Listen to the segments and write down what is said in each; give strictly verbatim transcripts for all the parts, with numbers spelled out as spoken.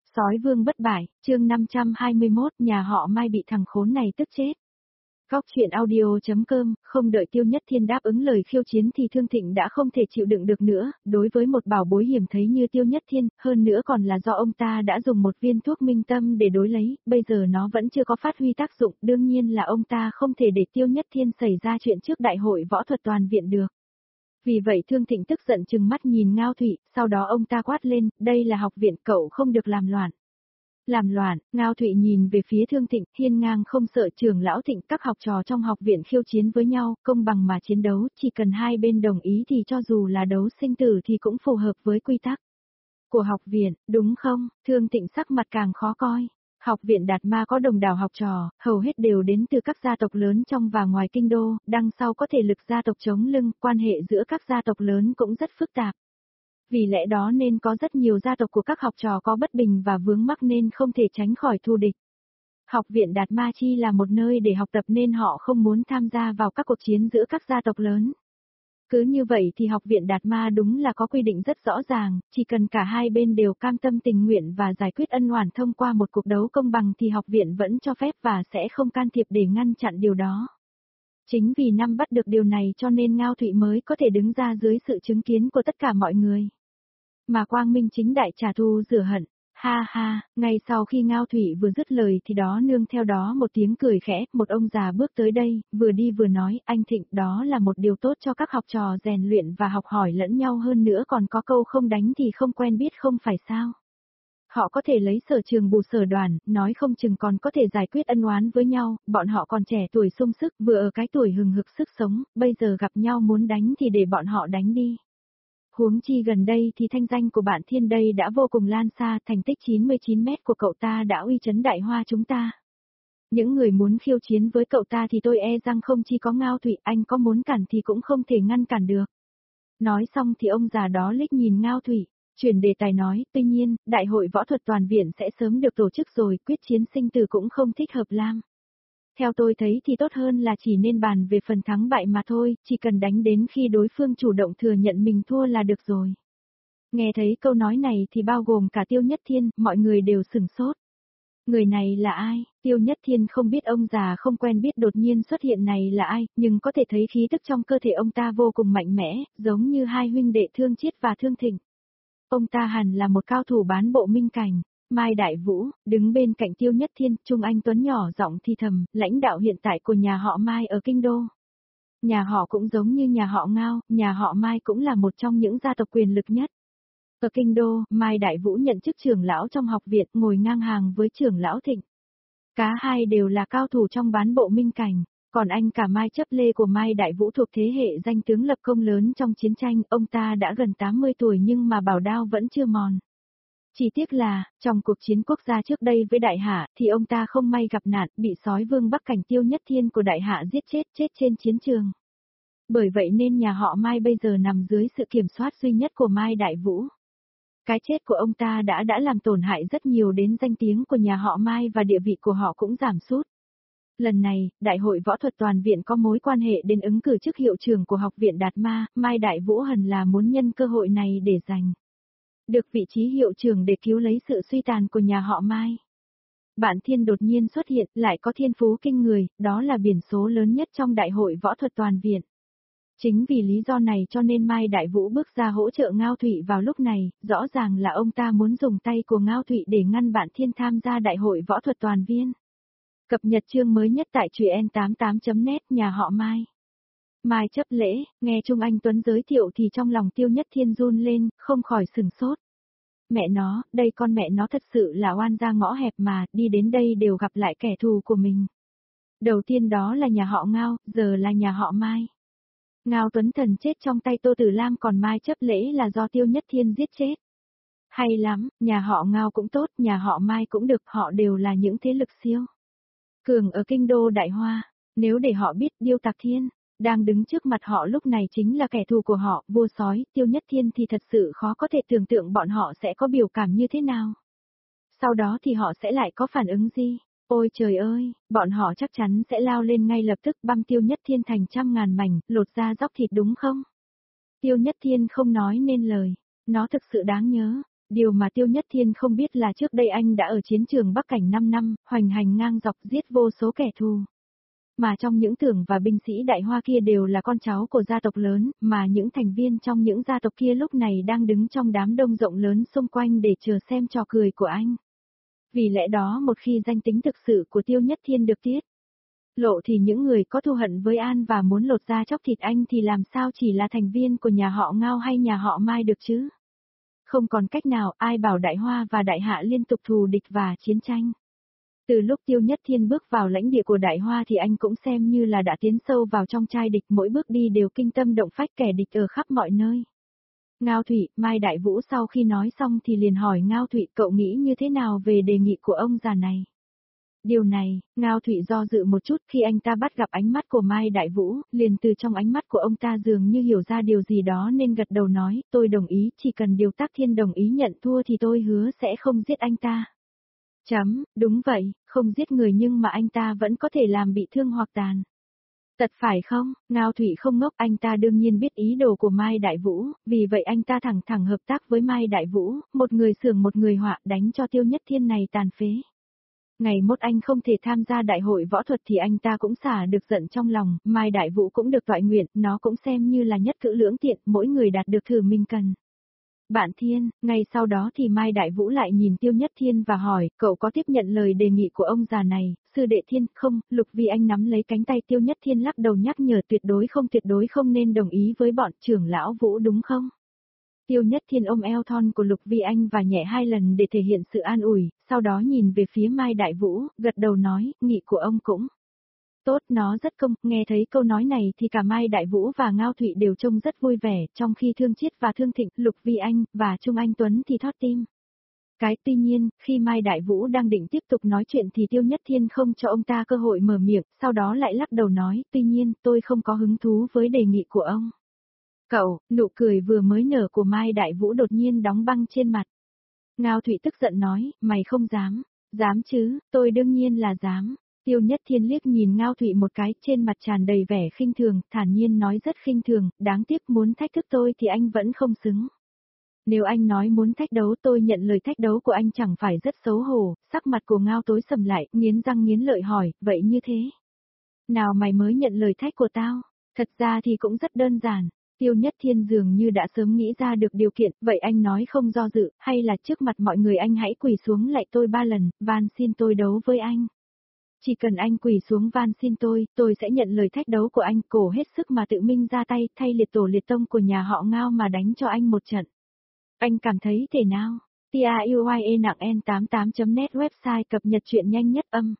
Sói vương bất bại, chương năm trăm hai mươi mốt, nhà họ Mai bị thằng khốn này tức chết. Góc chuyện audio.com, không đợi Tiêu Nhất Thiên đáp ứng lời khiêu chiến thì Thương Thịnh đã không thể chịu đựng được nữa, đối với một bảo bối hiểm thấy như Tiêu Nhất Thiên, hơn nữa còn là do ông ta đã dùng một viên thuốc minh tâm để đối lấy, bây giờ nó vẫn chưa có phát huy tác dụng, đương nhiên là ông ta không thể để Tiêu Nhất Thiên xảy ra chuyện trước đại hội võ thuật toàn viện được. Vì vậy Thương Thịnh tức giận trừng mắt nhìn Ngao Thụy, sau đó ông ta quát lên, đây là học viện, cậu không được làm loạn. Làm loạn, Ngao Thụy nhìn về phía Thương Thịnh, hiên ngang không sợ trưởng lão Thịnh, các học trò trong học viện khiêu chiến với nhau, công bằng mà chiến đấu, chỉ cần hai bên đồng ý thì cho dù là đấu sinh tử thì cũng phù hợp với quy tắc của học viện, đúng không? Thương Thịnh sắc mặt càng khó coi. Học viện Đạt Ma có đồng đảo học trò, hầu hết đều đến từ các gia tộc lớn trong và ngoài kinh đô, đằng sau có thể lực gia tộc chống lưng, quan hệ giữa các gia tộc lớn cũng rất phức tạp. Vì lẽ đó nên có rất nhiều gia tộc của các học trò có bất bình và vướng mắc nên không thể tránh khỏi thù địch. Học viện Đạt Ma chi là một nơi để học tập nên họ không muốn tham gia vào các cuộc chiến giữa các gia tộc lớn. Cứ như vậy thì học viện Đạt Ma đúng là có quy định rất rõ ràng, chỉ cần cả hai bên đều cam tâm tình nguyện và giải quyết ân oán thông qua một cuộc đấu công bằng thì học viện vẫn cho phép và sẽ không can thiệp để ngăn chặn điều đó. Chính vì nắm bắt được điều này cho nên Ngao Thụy mới có thể đứng ra dưới sự chứng kiến của tất cả mọi người. Mà quang minh chính đại trả thù rửa hận. Ha ha, ngay sau khi Ngao Thụy vừa dứt lời thì đó nương theo đó một tiếng cười khẽ, một ông già bước tới đây, vừa đi vừa nói, anh Thịnh, đó là một điều tốt cho các học trò rèn luyện và học hỏi lẫn nhau hơn nữa, còn có câu không đánh thì không quen biết không phải sao. Họ có thể lấy sở trường bù sở đoàn, nói không chừng còn có thể giải quyết ân oán với nhau, bọn họ còn trẻ tuổi sung sức, vừa ở cái tuổi hừng hực sức sống, bây giờ gặp nhau muốn đánh thì để bọn họ đánh đi. Huống chi gần đây thì thanh danh của bạn Thiên đây đã vô cùng lan xa, thành tích chín mươi chín mét của cậu ta đã uy chấn Đại Hoa chúng ta. Những người muốn khiêu chiến với cậu ta thì tôi e rằng không chỉ có Ngao Thụy, anh có muốn cản thì cũng không thể ngăn cản được. Nói xong thì ông già đó liếc nhìn Ngao Thụy, chuyển đề tài nói, tuy nhiên, đại hội võ thuật toàn viện sẽ sớm được tổ chức rồi, quyết chiến sinh tử cũng không thích hợp lắm. Theo tôi thấy thì tốt hơn là chỉ nên bàn về phần thắng bại mà thôi, chỉ cần đánh đến khi đối phương chủ động thừa nhận mình thua là được rồi. Nghe thấy câu nói này thì bao gồm cả Tiêu Nhất Thiên, mọi người đều sửng sốt. Người này là ai? Tiêu Nhất Thiên không biết ông già không quen biết đột nhiên xuất hiện này là ai, nhưng có thể thấy khí tức trong cơ thể ông ta vô cùng mạnh mẽ, giống như hai huynh đệ Thương Chiết và Thương Thịnh. Ông ta hẳn là một cao thủ bán bộ minh cảnh. Mai Đại Vũ, đứng bên cạnh Tiêu Nhất Thiên, Trung Anh Tuấn nhỏ giọng thì thầm, lãnh đạo hiện tại của nhà họ Mai ở Kinh Đô. Nhà họ cũng giống như nhà họ Ngao, nhà họ Mai cũng là một trong những gia tộc quyền lực nhất. Ở Kinh Đô, Mai Đại Vũ nhận chức trưởng lão trong học viện, ngồi ngang hàng với trưởng lão Thịnh. Cả hai đều là cao thủ trong bán bộ minh cảnh, còn anh cả Mai Chấp Lê của Mai Đại Vũ thuộc thế hệ danh tướng lập công lớn trong chiến tranh, ông ta đã gần tám mươi tuổi nhưng mà bảo đao vẫn chưa mòn. Chỉ tiếc là, trong cuộc chiến quốc gia trước đây với Đại Hạ, thì ông ta không may gặp nạn, bị sói vương Bắc Cảnh Tiêu Nhất Thiên của Đại Hạ giết chết, chết trên chiến trường. Bởi vậy nên nhà họ Mai bây giờ nằm dưới sự kiểm soát duy nhất của Mai Đại Vũ. Cái chết của ông ta đã đã làm tổn hại rất nhiều đến danh tiếng của nhà họ Mai và địa vị của họ cũng giảm sút. Lần này, Đại hội võ thuật toàn viện có mối quan hệ đến ứng cử chức hiệu trưởng của học viện Đạt Ma, Mai Đại Vũ hẳn là muốn nhân cơ hội này để giành được vị trí hiệu trưởng để cứu lấy sự suy tàn của nhà họ Mai. Bạn Thiên đột nhiên xuất hiện, lại có thiên phú kinh người, đó là biển số lớn nhất trong đại hội võ thuật toàn viện. Chính vì lý do này cho nên Mai Đại Vũ bước ra hỗ trợ Ngao Thụy vào lúc này, rõ ràng là ông ta muốn dùng tay của Ngao Thụy để ngăn bạn Thiên tham gia đại hội võ thuật toàn viên. Cập nhật chương mới nhất tại truyện tám mươi tám chấm net nhà họ Mai. Mai Chấp Lễ, nghe Trung Anh Tuấn giới thiệu thì trong lòng Tiêu Nhất Thiên run lên, không khỏi sửng sốt. Mẹ nó, đây con mẹ nó thật sự là oan ra ngõ hẹp mà, đi đến đây đều gặp lại kẻ thù của mình. Đầu tiên đó là nhà họ Ngao, giờ là nhà họ Mai. Ngao Tuấn Thần chết trong tay Tô Tử Lam còn Mai Chấp Lễ là do Tiêu Nhất Thiên giết chết. Hay lắm, nhà họ Ngao cũng tốt, nhà họ Mai cũng được, họ đều là những thế lực siêu cường ở kinh đô Đại Hoa. Nếu để họ biết Điêu Tạc Thiên đang đứng trước mặt họ lúc này chính là kẻ thù của họ, vua sói, Tiêu Nhất Thiên thì thật sự khó có thể tưởng tượng bọn họ sẽ có biểu cảm như thế nào. Sau đó thì họ sẽ lại có phản ứng gì? Ôi trời ơi, bọn họ chắc chắn sẽ lao lên ngay lập tức băm Tiêu Nhất Thiên thành trăm ngàn mảnh, lột ra dóc thịt đúng không? Tiêu Nhất Thiên không nói nên lời, nó thực sự đáng nhớ. Điều mà Tiêu Nhất Thiên không biết là trước đây anh đã ở chiến trường Bắc Cảnh năm năm, hoành hành ngang dọc giết vô số kẻ thù. Mà trong những tưởng và binh sĩ Đại Hoa kia đều là con cháu của gia tộc lớn, mà những thành viên trong những gia tộc kia lúc này đang đứng trong đám đông rộng lớn xung quanh để chờ xem trò cười của anh. Vì lẽ đó một khi danh tính thực sự của Tiêu Nhất Thiên được tiết lộ thì những người có thù hận với An và muốn lột da chóc thịt anh thì làm sao chỉ là thành viên của nhà họ Ngao hay nhà họ Mai được chứ? Không còn cách nào, ai bảo Đại Hoa và Đại Hạ liên tục thù địch và chiến tranh. Từ lúc Tiêu Nhất Thiên bước vào lãnh địa của Đại Hoa thì anh cũng xem như là đã tiến sâu vào trong trai địch, mỗi bước đi đều kinh tâm động phách kẻ địch ở khắp mọi nơi. Ngao Thụy, Mai Đại Vũ sau khi nói xong thì liền hỏi Ngao Thụy cậu nghĩ như thế nào về đề nghị của ông già này. Điều này, Ngao Thụy do dự một chút khi anh ta bắt gặp ánh mắt của Mai Đại Vũ, liền từ trong ánh mắt của ông ta dường như hiểu ra điều gì đó nên gật đầu nói, tôi đồng ý, chỉ cần Điều Tác Thiên đồng ý nhận thua thì tôi hứa sẽ không giết anh ta. Chấm, đúng vậy, không giết người nhưng mà anh ta vẫn có thể làm bị thương hoặc tàn tật phải không? Ngao Thụy không ngốc, anh ta đương nhiên biết ý đồ của Mai Đại Vũ, vì vậy anh ta thẳng thẳng hợp tác với Mai Đại Vũ, một người xưởng một người họa đánh cho Tiêu Nhất Thiên này tàn phế. Ngày mốt anh không thể tham gia đại hội võ thuật thì anh ta cũng xả được giận trong lòng, Mai Đại Vũ cũng được toại nguyện, nó cũng xem như là nhất cử lưỡng tiện, mỗi người đạt được thử mình cần. Bạn Thiên, ngay sau đó thì Mai Đại Vũ lại nhìn Tiêu Nhất Thiên và hỏi, cậu có tiếp nhận lời đề nghị của ông già này, sư đệ Thiên, không, Lục Vi Anh nắm lấy cánh tay Tiêu Nhất Thiên lắc đầu nhắc nhở tuyệt đối không tuyệt đối không nên đồng ý với bọn trưởng lão Vũ đúng không? Tiêu Nhất Thiên ôm eo thon của Lục Vi Anh và nhẹ hai lần để thể hiện sự an ủi, sau đó nhìn về phía Mai Đại Vũ, gật đầu nói, nghị của ông cũng tốt, nó rất công, nghe thấy câu nói này thì cả Mai Đại Vũ và Ngao Thụy đều trông rất vui vẻ, trong khi Thương Chiết và Thương Thịnh, Lục Vi Anh, và Trung Anh Tuấn thì thót tim. Cái tuy nhiên, khi Mai Đại Vũ đang định tiếp tục nói chuyện thì Tiêu Nhất Thiên không cho ông ta cơ hội mở miệng, sau đó lại lắc đầu nói, tuy nhiên, tôi không có hứng thú với đề nghị của ông. Cậu, nụ cười vừa mới nở của Mai Đại Vũ đột nhiên đóng băng trên mặt. Ngao Thụy tức giận nói, mày không dám, dám chứ, tôi đương nhiên là dám. Tiêu Nhất Thiên liếc nhìn Ngao Thụy một cái, trên mặt tràn đầy vẻ khinh thường, thản nhiên nói rất khinh thường, đáng tiếc muốn thách thức tôi thì anh vẫn không xứng. Nếu anh nói muốn thách đấu tôi nhận lời thách đấu của anh chẳng phải rất xấu hổ, sắc mặt của Ngao tối sầm lại, nghiến răng nghiến lợi hỏi, vậy như thế? Nào mày mới nhận lời thách của tao? Thật ra thì cũng rất đơn giản. Tiêu Nhất Thiên dường như đã sớm nghĩ ra được điều kiện, vậy anh nói không do dự, hay là trước mặt mọi người anh hãy quỳ xuống lại tôi ba lần, van xin tôi đấu với anh. Chỉ cần anh quỳ xuống van xin tôi, tôi sẽ nhận lời thách đấu của anh, cổ hết sức mà tự minh ra tay, thay liệt tổ liệt tông của nhà họ Ngao mà đánh cho anh một trận. Anh cảm thấy thế nào? Tiuye nặng N tám mươi tám chấm net website cập nhật chuyện nhanh nhất âm.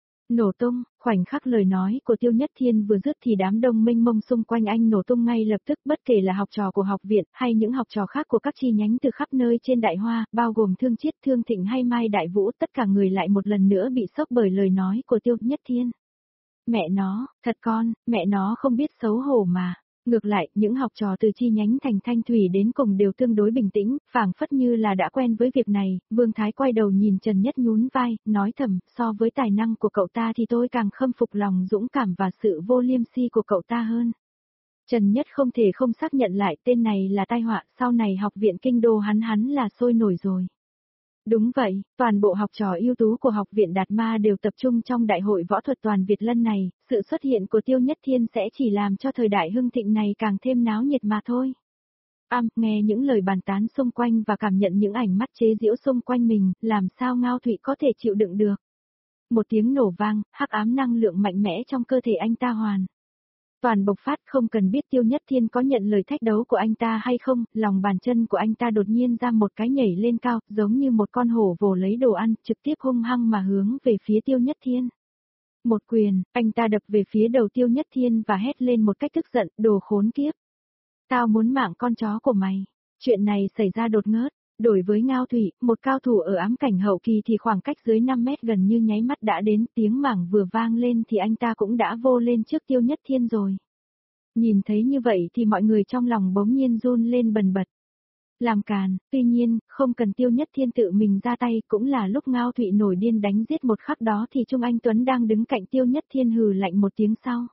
Nổ tung, khoảnh khắc lời nói của Tiêu Nhất Thiên vừa dứt thì đám đông mênh mông xung quanh anh nổ tung ngay lập tức, bất kể là học trò của học viện hay những học trò khác của các chi nhánh từ khắp nơi trên Đại Hoa, bao gồm Thương Chiết, Thương Thịnh hay Mai Đại Vũ, tất cả người lại một lần nữa bị sốc bởi lời nói của Tiêu Nhất Thiên. Mẹ nó, thật con, mẹ nó không biết xấu hổ mà. Ngược lại, những học trò từ chi nhánh thành Thanh Thủy đến cùng đều tương đối bình tĩnh, phảng phất như là đã quen với việc này. Vương Thái quay đầu nhìn Trần Nhất nhún vai, nói thầm, so với tài năng của cậu ta thì tôi càng khâm phục lòng dũng cảm và sự vô liêm si của cậu ta hơn. Trần Nhất không thể không xác nhận lại tên này là tai họa, sau này học viện kinh đô hắn hắn là sôi nổi rồi. Đúng vậy, toàn bộ học trò ưu tú của học viện Đạt Ma đều tập trung trong đại hội võ thuật toàn Việt lần này, sự xuất hiện của Tiêu Nhất Thiên sẽ chỉ làm cho thời đại hưng thịnh này càng thêm náo nhiệt mà thôi. Am, nghe những lời bàn tán xung quanh và cảm nhận những ảnh mắt chế giễu xung quanh mình, làm sao Ngao Thụy có thể chịu đựng được. Một tiếng nổ vang, hắc ám năng lượng mạnh mẽ trong cơ thể anh ta hoàn toàn bộc phát, không cần biết Tiêu Nhất Thiên có nhận lời thách đấu của anh ta hay không, lòng bàn chân của anh ta đột nhiên ra một cái nhảy lên cao, giống như một con hổ vồ lấy đồ ăn, trực tiếp hung hăng mà hướng về phía Tiêu Nhất Thiên. Một quyền, anh ta đập về phía đầu Tiêu Nhất Thiên và hét lên một cách tức giận, đồ khốn kiếp. Tao muốn mạng con chó của mày. Chuyện này xảy ra đột ngớt. Đổi với Ngao Thụy, một cao thủ ở ám cảnh hậu kỳ thì khoảng cách dưới năm mét gần như nháy mắt đã đến, tiếng mảng vừa vang lên thì anh ta cũng đã vô lên trước Tiêu Nhất Thiên rồi. Nhìn thấy như vậy thì mọi người trong lòng bỗng nhiên run lên bần bật. Làm càn, tuy nhiên, không cần Tiêu Nhất Thiên tự mình ra tay, cũng là lúc Ngao Thụy nổi điên đánh giết một khắc đó thì Trung Anh Tuấn đang đứng cạnh Tiêu Nhất Thiên hừ lạnh một tiếng sau.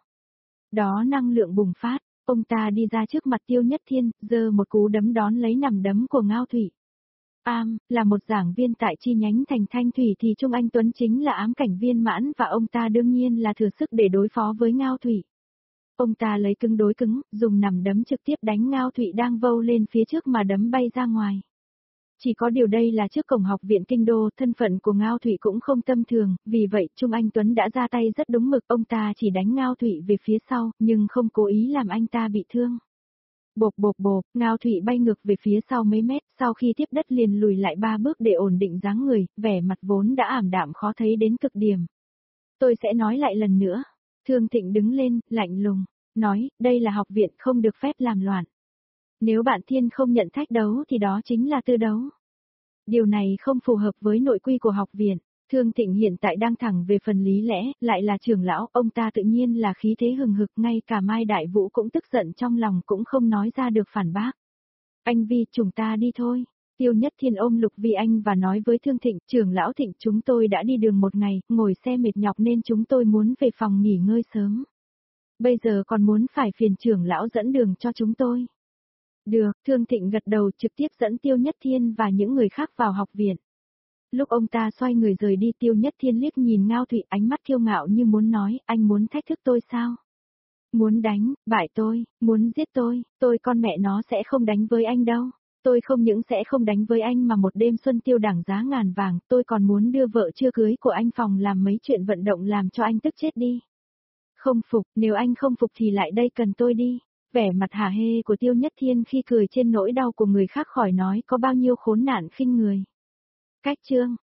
Đó năng lượng bùng phát, ông ta đi ra trước mặt Tiêu Nhất Thiên, giơ một cú đấm đón lấy nằm đấm của Ngao Thụy. Am, là một giảng viên tại chi nhánh thành Thanh Thủy thì Trung Anh Tuấn chính là ám cảnh viên mãn và ông ta đương nhiên là thừa sức để đối phó với Ngao Thủy. Ông ta lấy cứng đối cứng, dùng nằm đấm trực tiếp đánh Ngao Thủy đang vâu lên phía trước mà đấm bay ra ngoài. Chỉ có điều đây là trước cổng học viện kinh đô, thân phận của Ngao Thủy cũng không tầm thường, vì vậy Trung Anh Tuấn đã ra tay rất đúng mực, ông ta chỉ đánh Ngao Thủy về phía sau, nhưng không cố ý làm anh ta bị thương. Bộp bộp bộp, Ngao Thủy bay ngược về phía sau mấy mét, sau khi tiếp đất liền lùi lại ba bước để ổn định dáng người, vẻ mặt vốn đã ảm đạm khó thấy đến cực điểm. Tôi sẽ nói lại lần nữa. Thương Thịnh đứng lên, lạnh lùng, nói, đây là học viện không được phép làm loạn. Nếu bạn Thiên không nhận thách đấu thì đó chính là tư đấu. Điều này không phù hợp với nội quy của học viện. Thương Thịnh hiện tại đang thẳng về phần lý lẽ, lại là trưởng lão, ông ta tự nhiên là khí thế hừng hực, ngay cả Mai Đại Vũ cũng tức giận trong lòng cũng không nói ra được phản bác. Anh Vi, chúng ta đi thôi. Tiêu Nhất Thiên ôm Lục Vi Anh và nói với Thương Thịnh, trưởng lão Thịnh, chúng tôi đã đi đường một ngày, ngồi xe mệt nhọc nên chúng tôi muốn về phòng nghỉ ngơi sớm. Bây giờ còn muốn phải phiền trưởng lão dẫn đường cho chúng tôi. Được, Thương Thịnh gật đầu trực tiếp dẫn Tiêu Nhất Thiên và những người khác vào học viện. Lúc ông ta xoay người rời đi, Tiêu Nhất Thiên liếc nhìn Ngao Thủy, ánh mắt kiêu ngạo như muốn nói, anh muốn thách thức tôi sao? Muốn đánh, bại tôi, muốn giết tôi, tôi con mẹ nó sẽ không đánh với anh đâu. Tôi không những sẽ không đánh với anh mà một đêm xuân tiêu đẳng giá ngàn vàng, tôi còn muốn đưa vợ chưa cưới của anh phòng làm mấy chuyện vận động làm cho anh tức chết đi. Không phục, nếu anh không phục thì lại đây cần tôi đi. Vẻ mặt hả hê của Tiêu Nhất Thiên khi cười trên nỗi đau của người khác khỏi nói có bao nhiêu khốn nạn khinh người. Cách chương